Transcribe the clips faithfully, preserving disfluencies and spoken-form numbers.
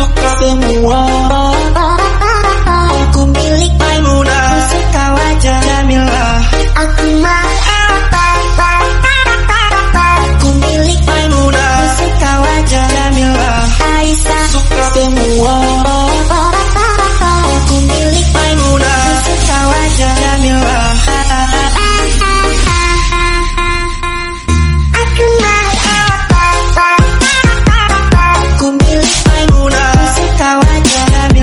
suka semua. Aku milik Maimunah, suka wajah Jamilah. Aku mau aku milik Maimunah, suka wajah Jamilah. Aisyah suka semua. Aku milik Maimunah, suka wajah Jamilah. Aku milik Maimunah, suka wajah Jamilah.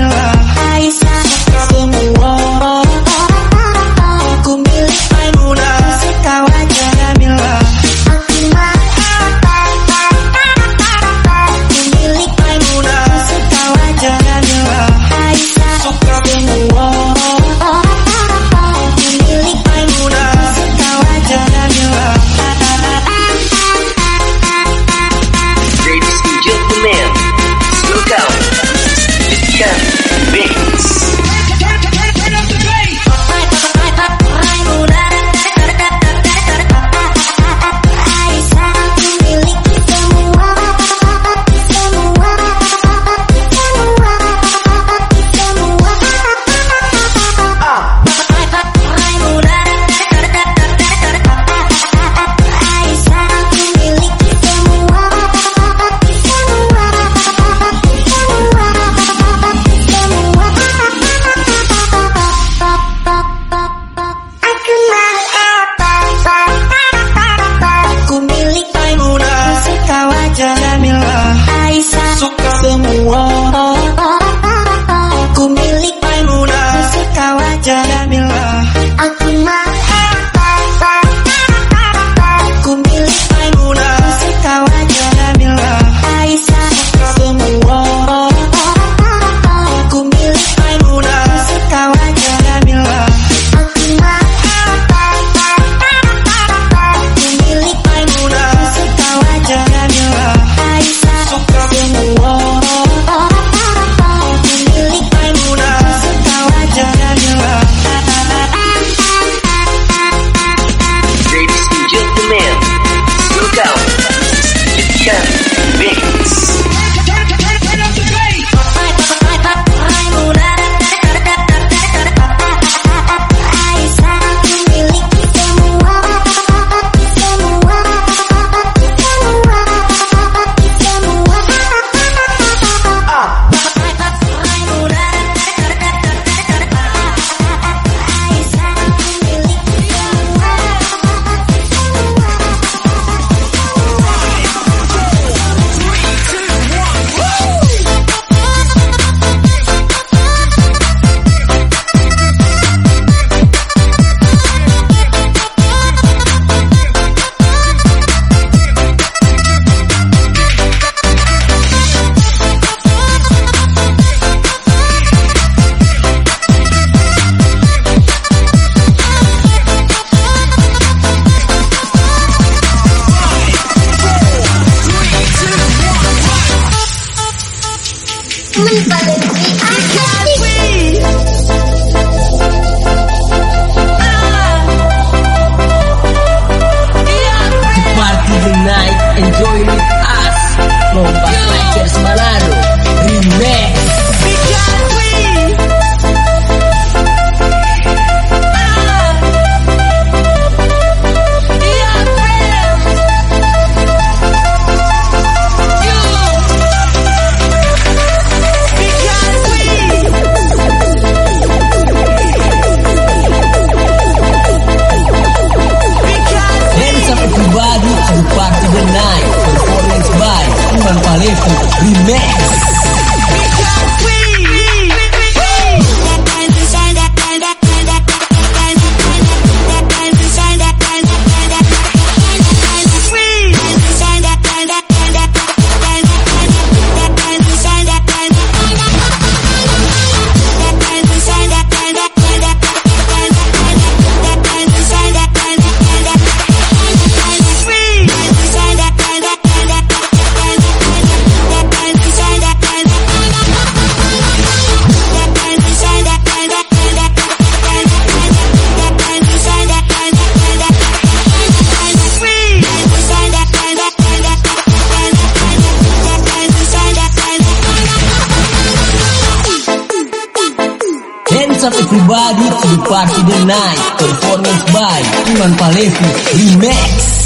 everybody to the party tonight. Performance by Iman Palevi Remix.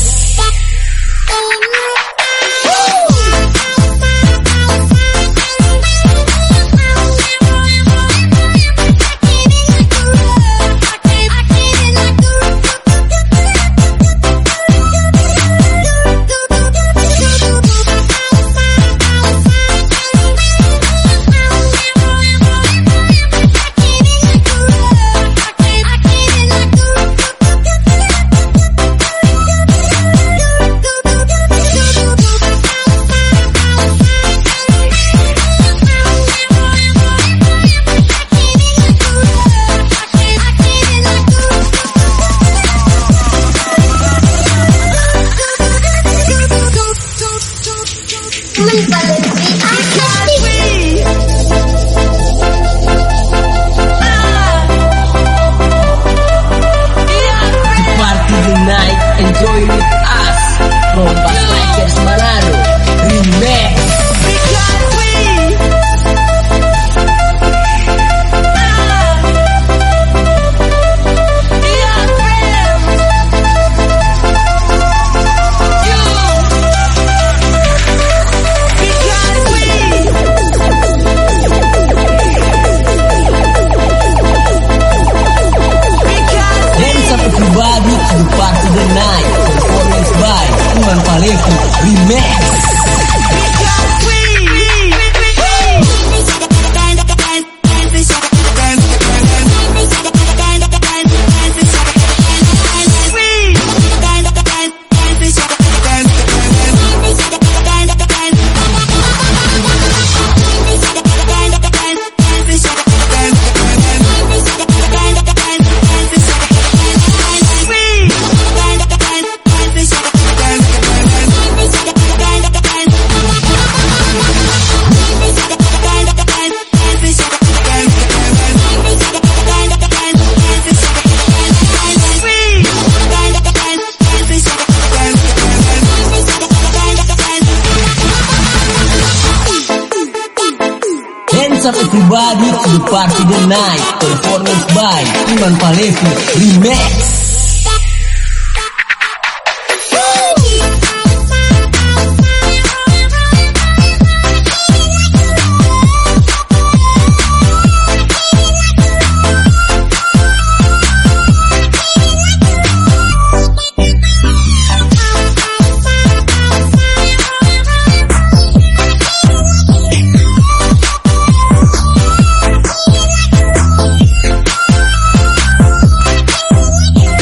Enjoy with us from Backpackers Manado Remix. Iman Palevi Remix. Hands up everybody to the party tonight. Performance by Iman Palevi Remix. Yeah.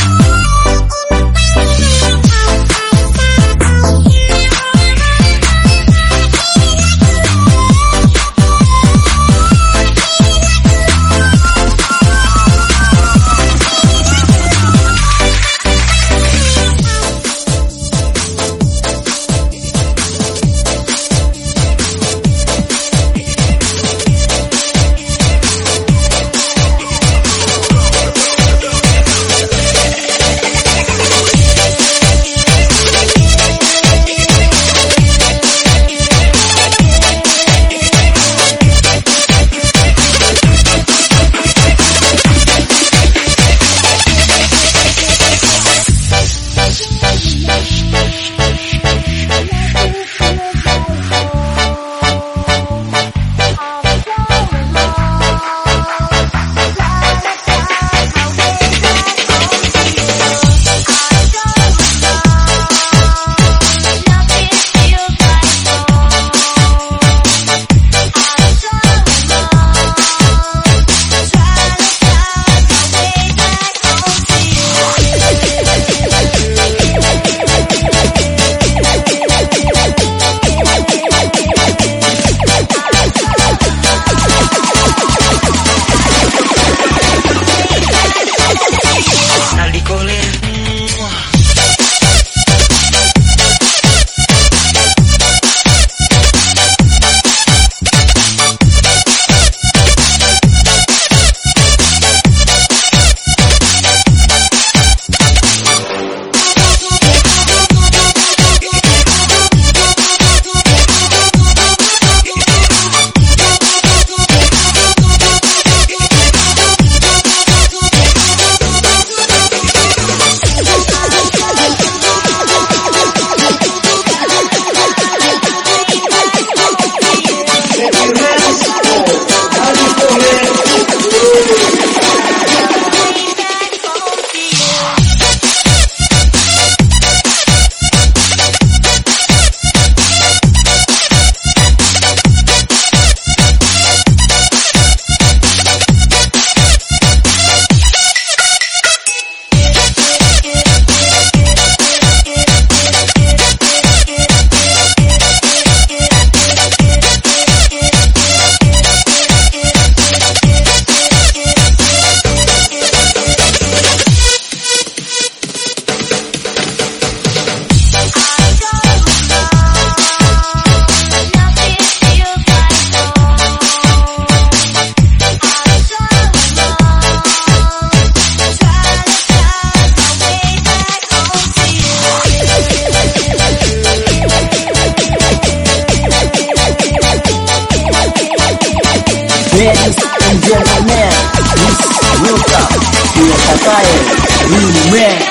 Style Remix.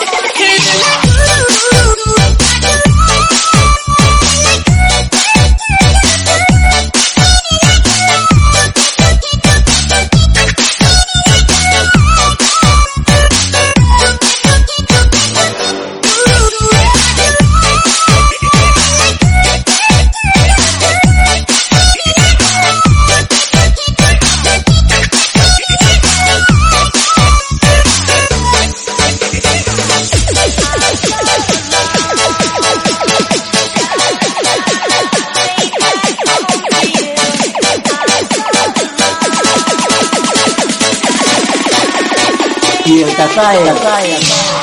Y el Takai, Takai,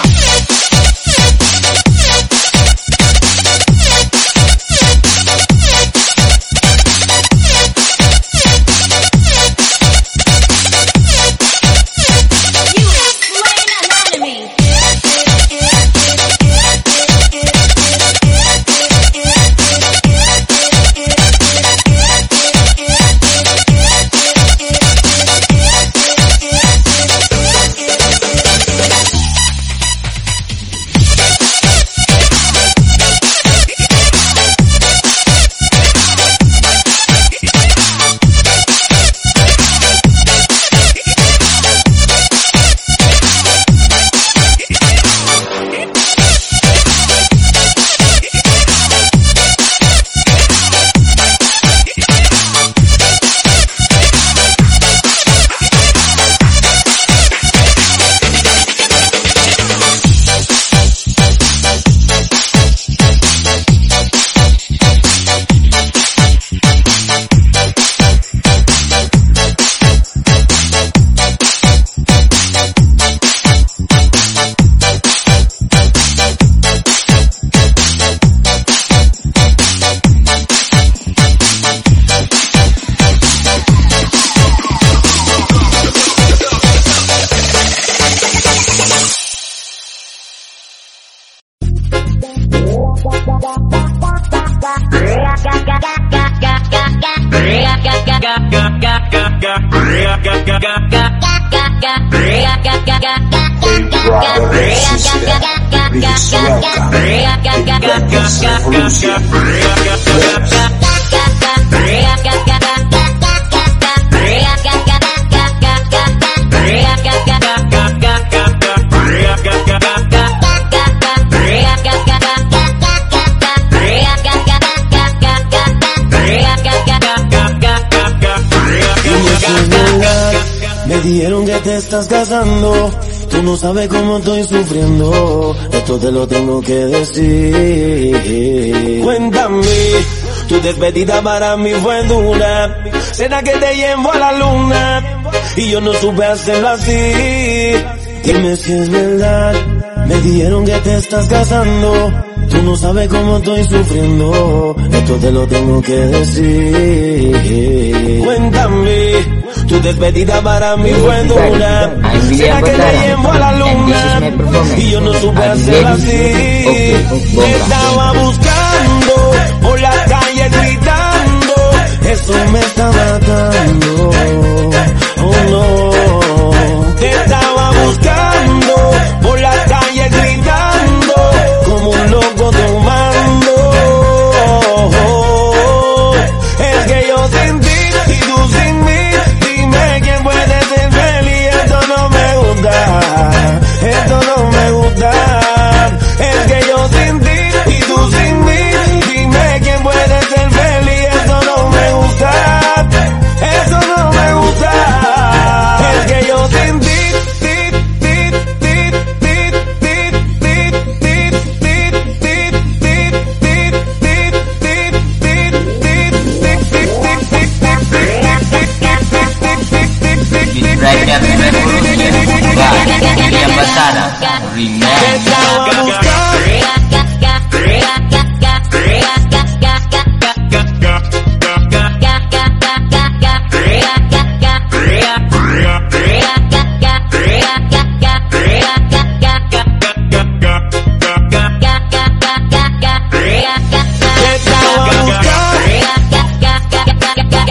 Me dijeron que te estás casando, tú no sabes cómo estoy sufriendo, esto te lo tengo que decir. Cuéntame, tu despedida para mí fue dura, será que te llevo a la luna, y yo no supe hacerlo así. Dime si es verdad, me dijeron que te estás casando, tú no sabes cómo estoy sufriendo, esto te lo tengo que decir. Cuéntame, tu despedida para mí fue dura, será que te llevo a la luna, y yo no supe hacerlo así. Te estaba buscando por la calle gritando, eso me está matando, oh no. Te estaba buscando por la calle gritando, como un loco tomando. Es que yo sin ti y tú sin mí, dime quién puede ser feliz. Esto no me gusta, esto no me gusta. Es que yo sin ti y tú sin mí, dime quién puede ser feliz. Esto no me gusta, esto no me gusta. Es que yo sin ti. Rakyat Revolution by William Basara Remix.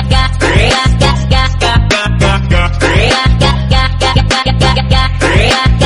Yeah.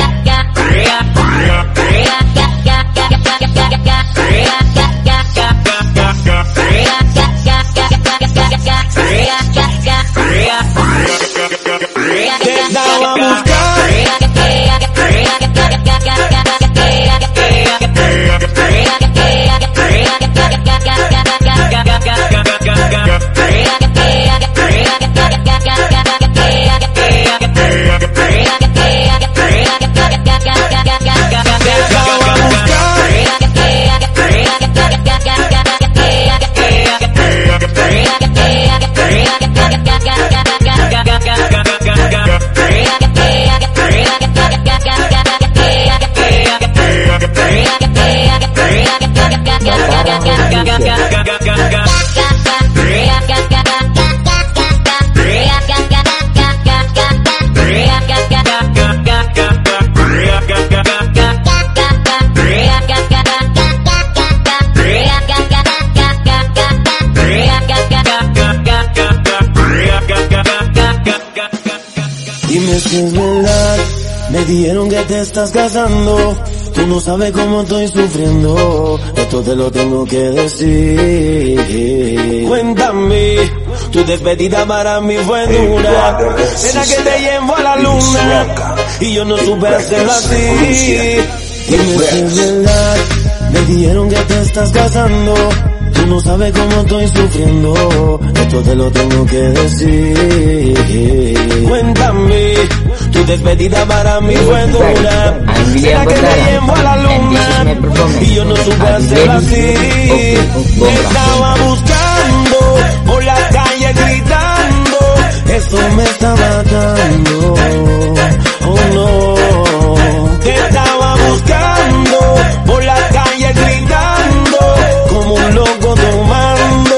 Me dijeron que te estás casando, tú no sabes cómo estoy sufriendo, esto te lo tengo que decir. Cuéntame, tu despedida para mí fue dura, era que te llevo a la luna y yo no supe hacerlo así. Dime si es verdad, me dijeron que te estás casando, tú no sabes cómo estoy sufriendo, esto te lo tengo que decir. Cuéntame, tu despedida para mí fue dura, era que te llevo a la luna y yo no supe hacerlo así. Me estaba buscando por la calle gritando, esto me está matando, oh no. Te estaba buscando por la calle gritando como un loco tomando.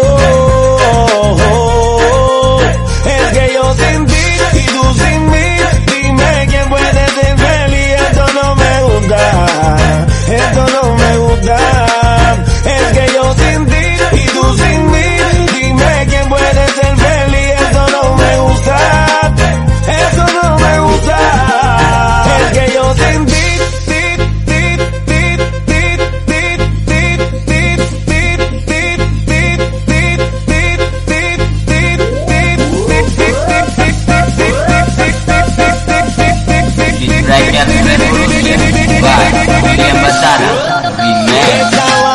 Es que yo sin ti y tú sin mí, dime quién puede ser feliz. Esto no me gusta, esto no me gusta. Es que yo sin ti y tú sin mí, dime quién puede ser feliz. Esto no me gusta, esto no me gusta. Es que yo sin ti. Rakyat Revolution by William Batara Remix.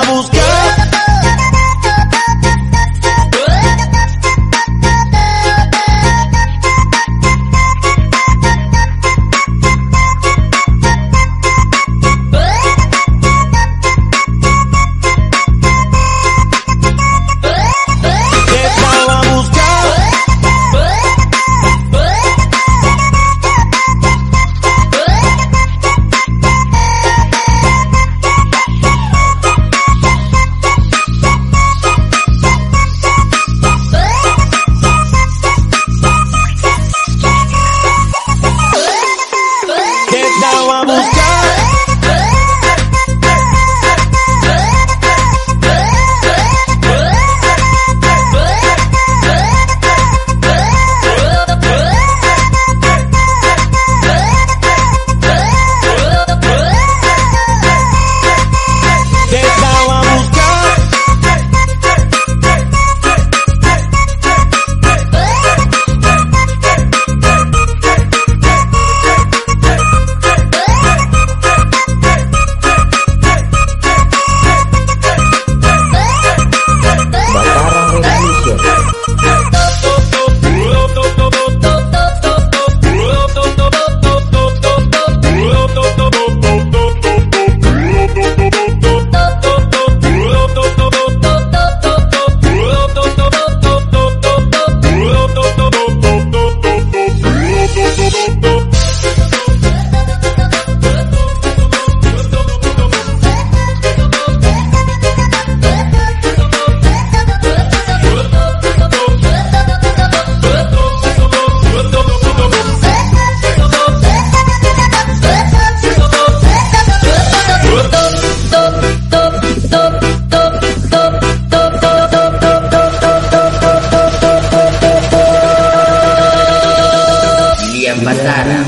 Batara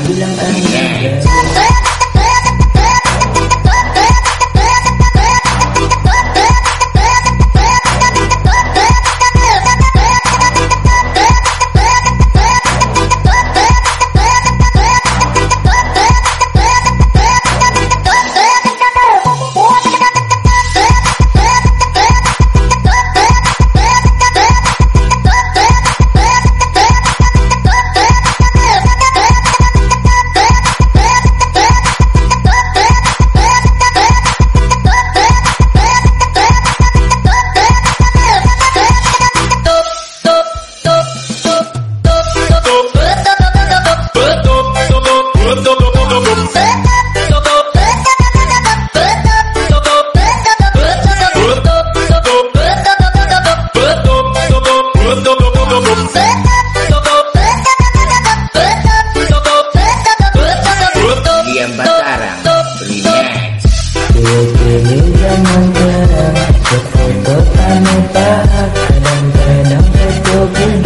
Remix.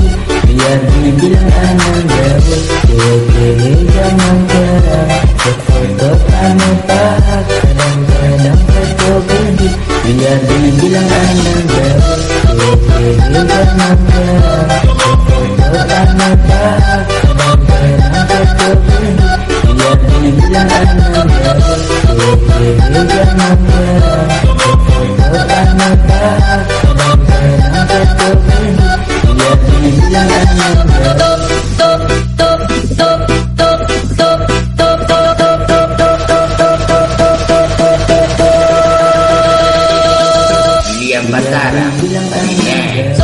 Biar dibilang anak gabut, cewek-cewek zaman sekarang Jadi jangan nyerah, tetap megah, dan senang terkomen. Dia bilang jangan nyerah. William Batara Remix.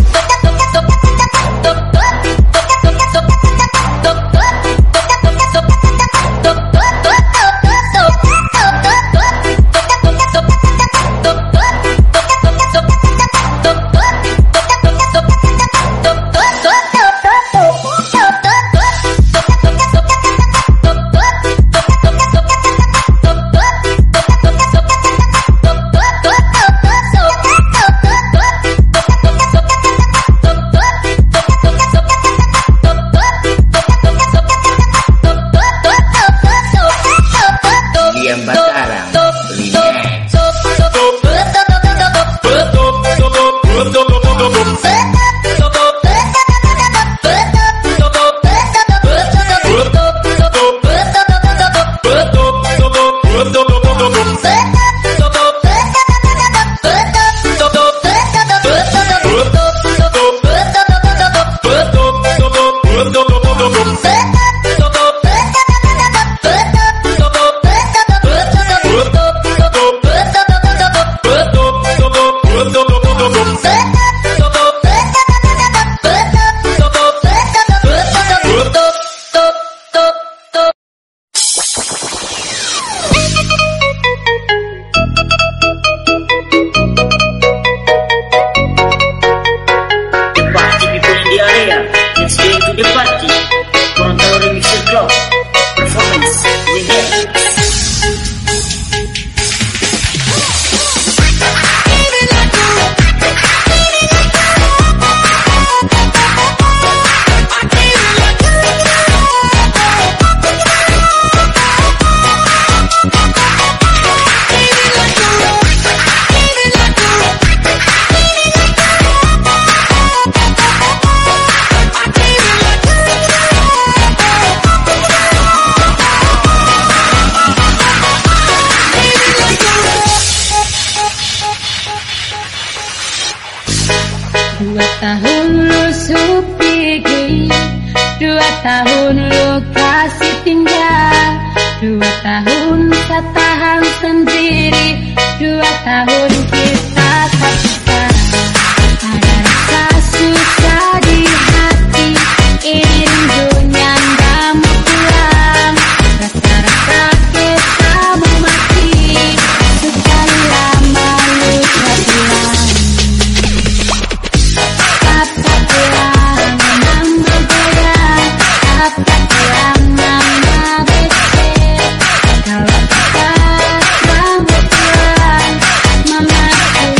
Dua tahun lu supigi, dua tahun lu kasih tinggal, dua tahun saya tahan sendiri, dua tahun kita terpisah. Ada rasa susah di hati, ini rindunya nggak mau pulang. Rasa-rasa kita mau mati, sekali lama lu tak bilang. Mama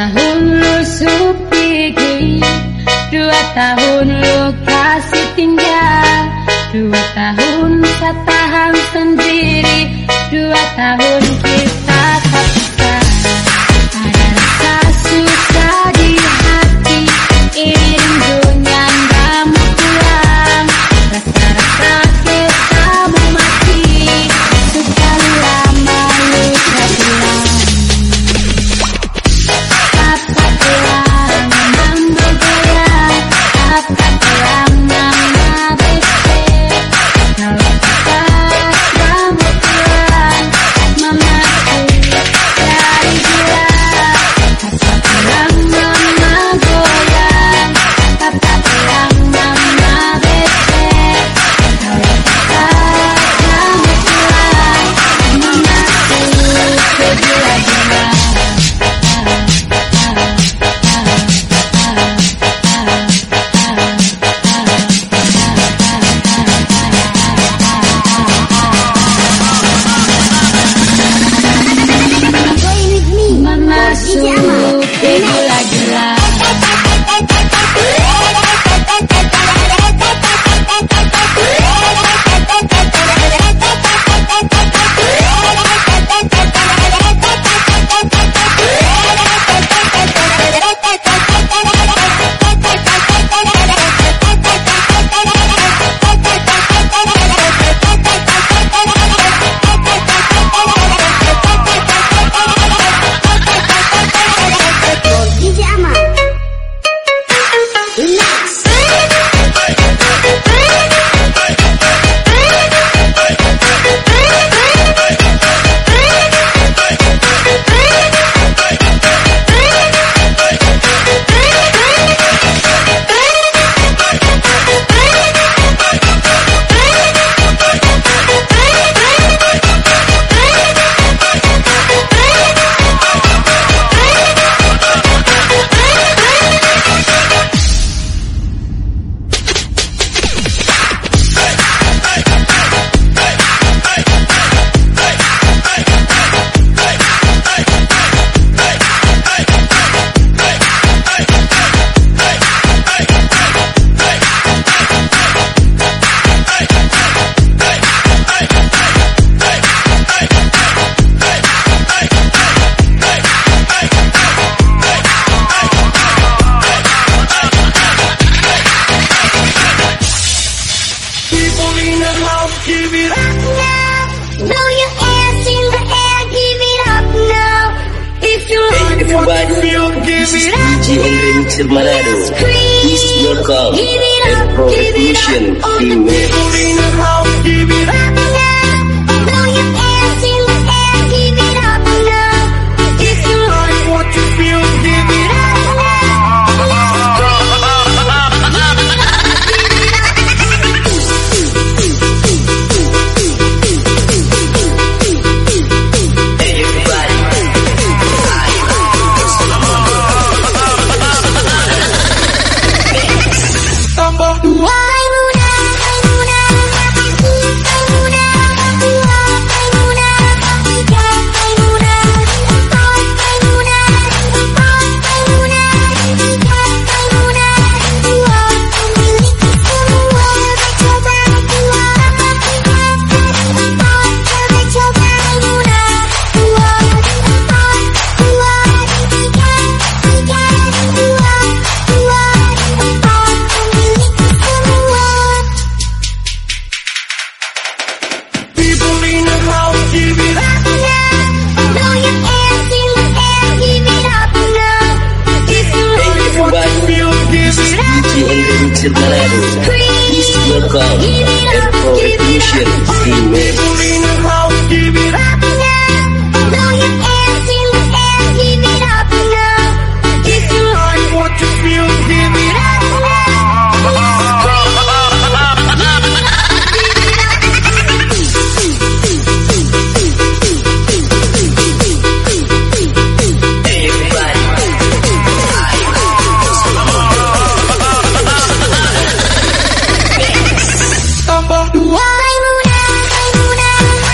tahun lu supiki, dua tahun lu kasih tinggal, dua tahun saya tahan sendiri, dua tahun kita terpisah. Ada rasa susah di hati, ini rindunya nggak mau pulang, rasa-rasa kita mau mati, sekali lama lu tak pulang. Apa pulang memang bergaya, apa pulang mama becek, kalau kita nggak mau pulang, mamaku dari gila. Apa pulang mama goyang, apa pulang mama becek, kalau kita nggak mau pulang, mamaku segila-gila. Mamaku segila-gila. Manado, please welcome Afro Revolution Why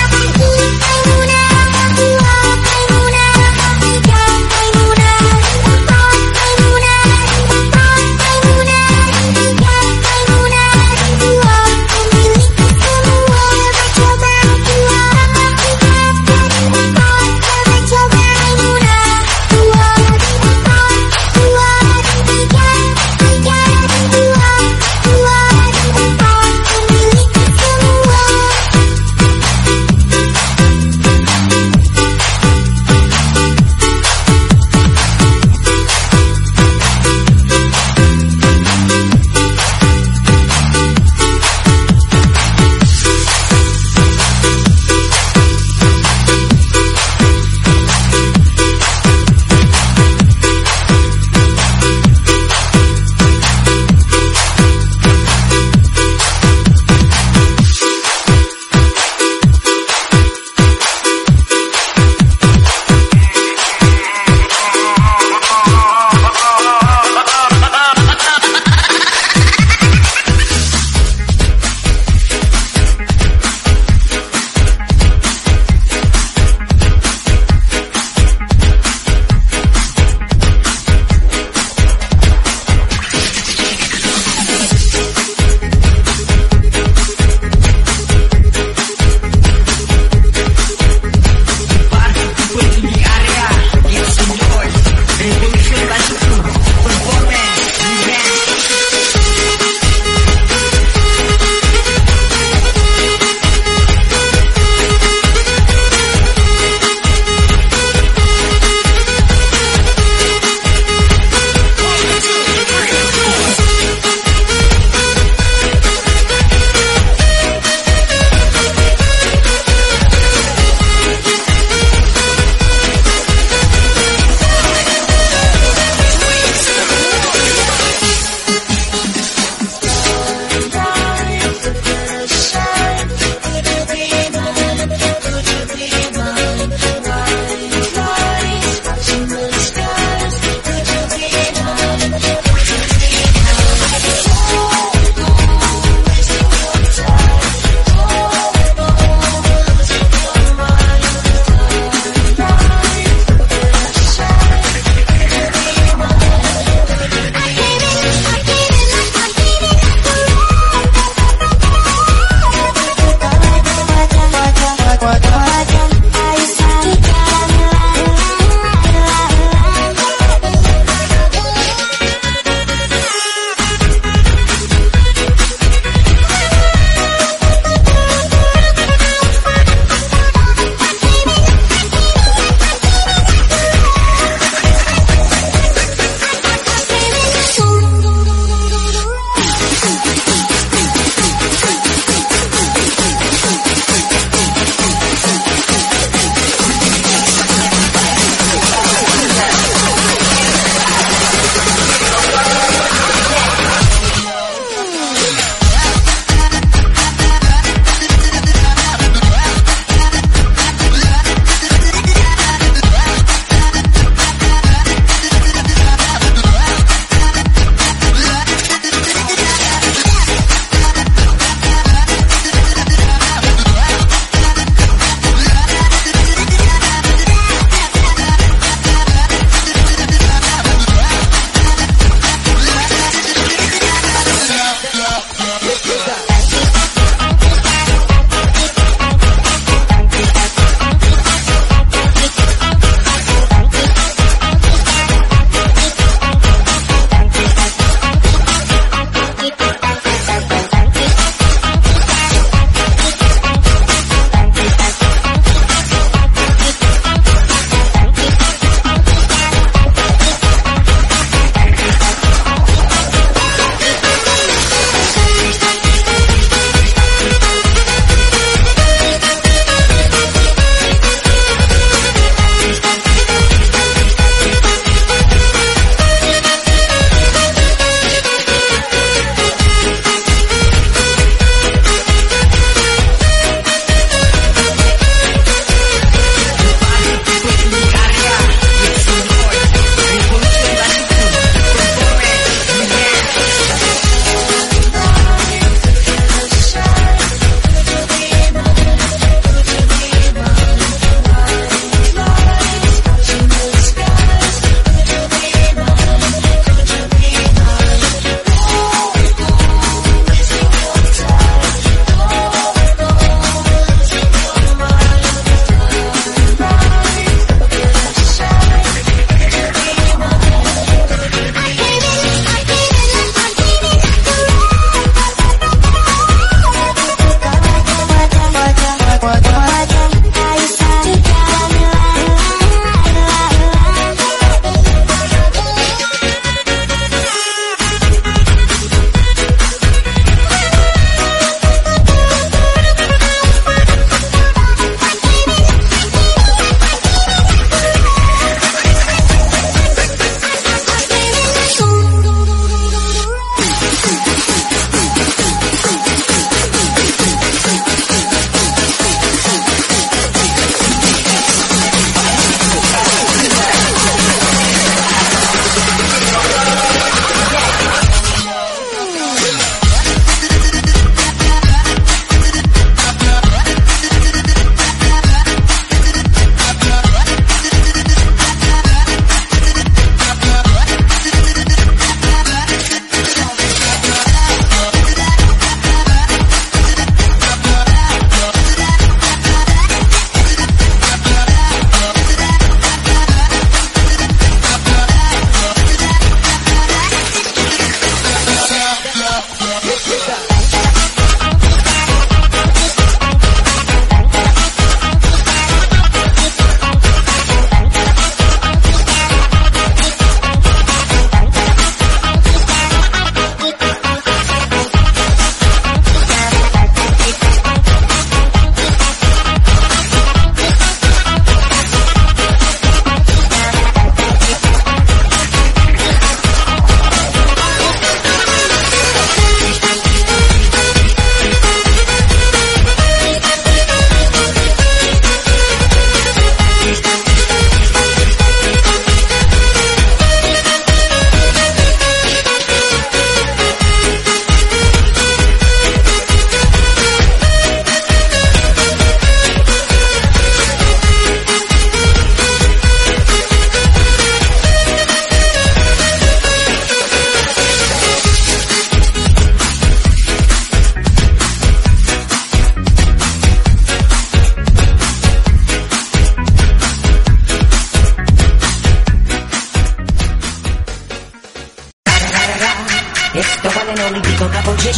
It's the one and only Dico Double G.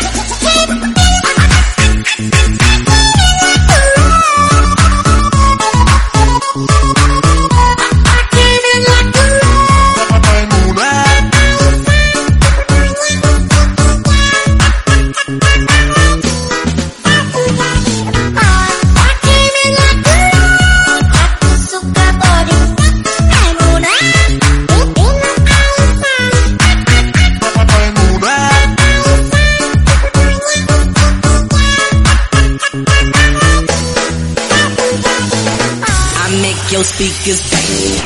Your speakers bang.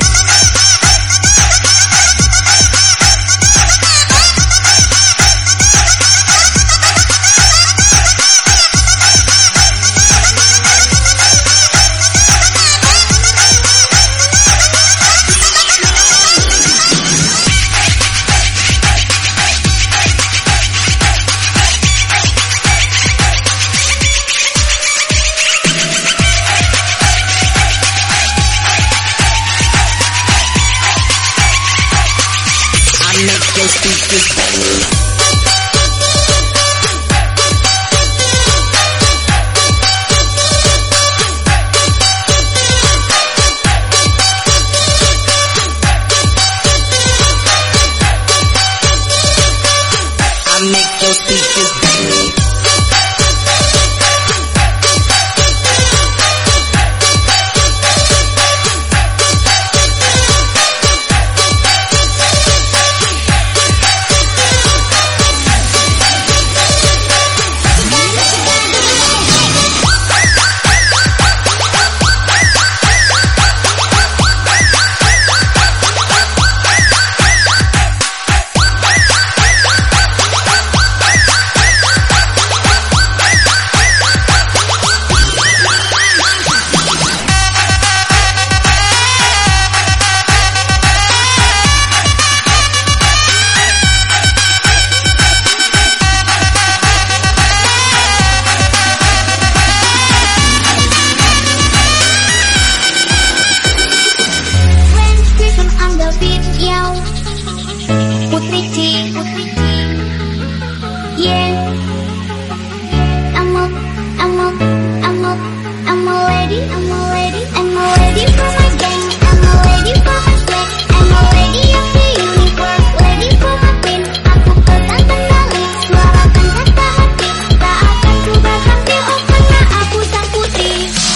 Your speakers bang. I make your speakers bang. Putri T, yeah. I'm a, I'm a, I'm a, I'm a lady, I'm a lady, I'm a lady for my gang, I'm a lady for my sweat, I'm a lady of the universe, lady for my queen. Aku pegang kendali, suarakan kata hati, tak akan ku berhenti, oh karena aku sang putri.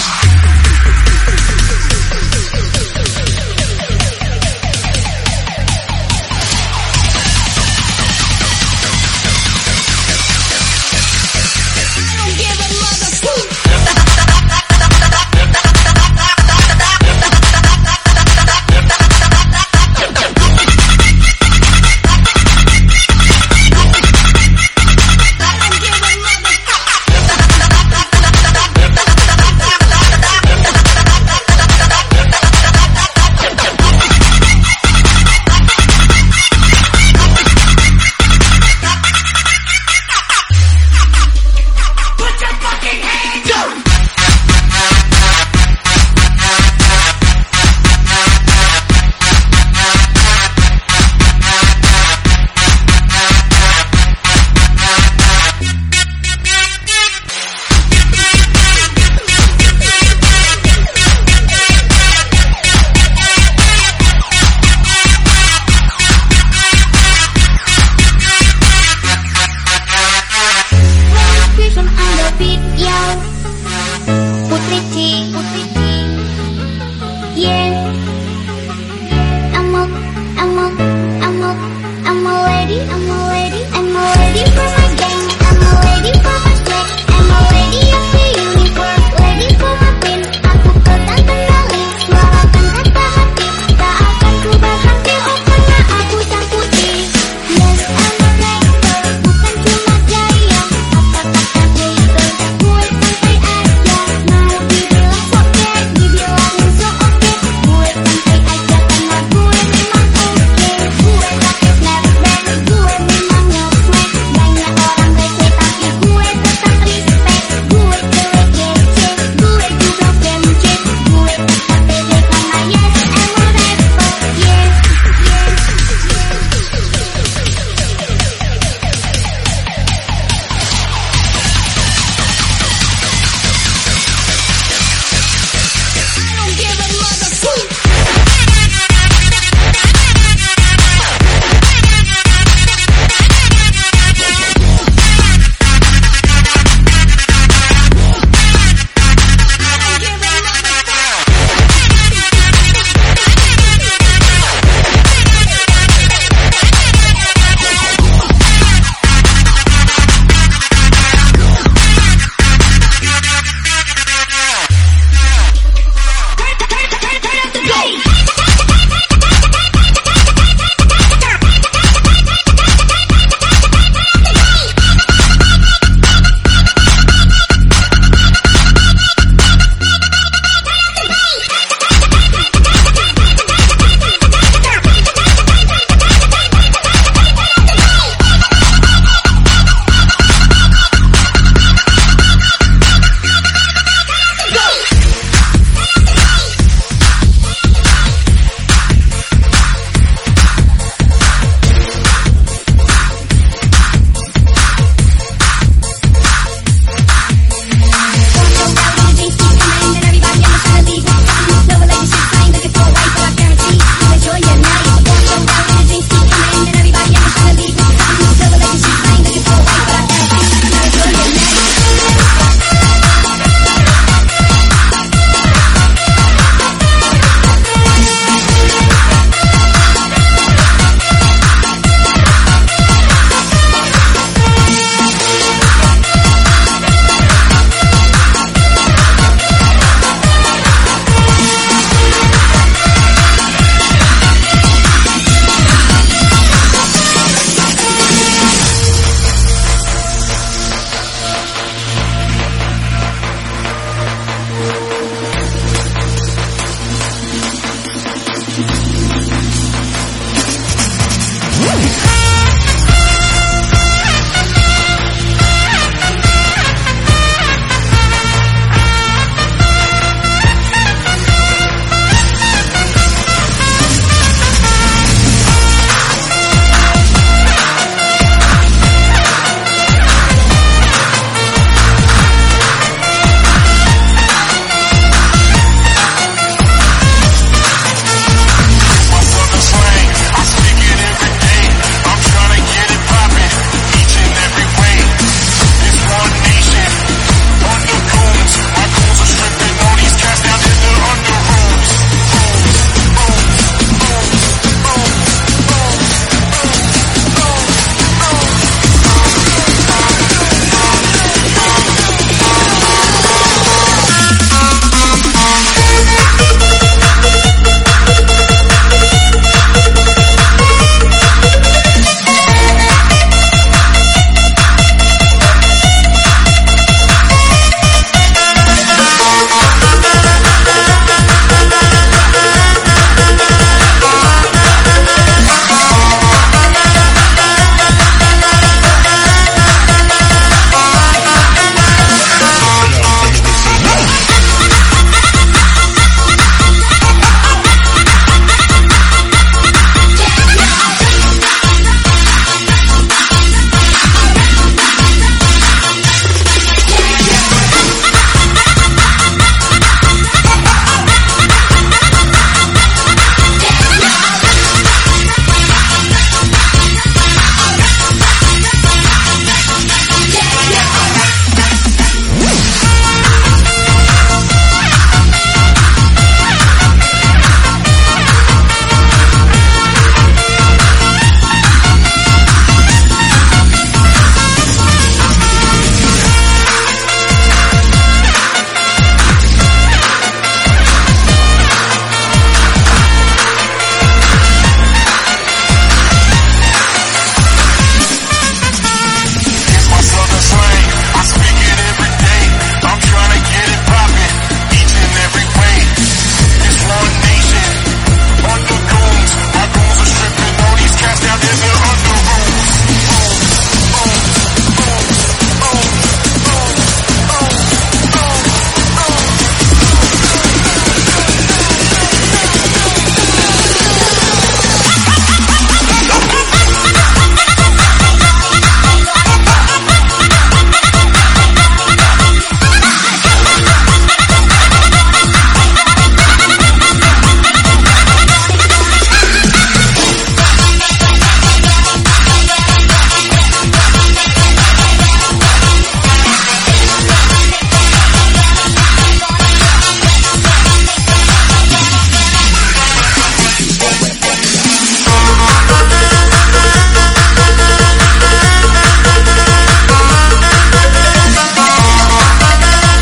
Putri T, yeah. I'm a, I'm a, I'm a, I'm a lady, I'm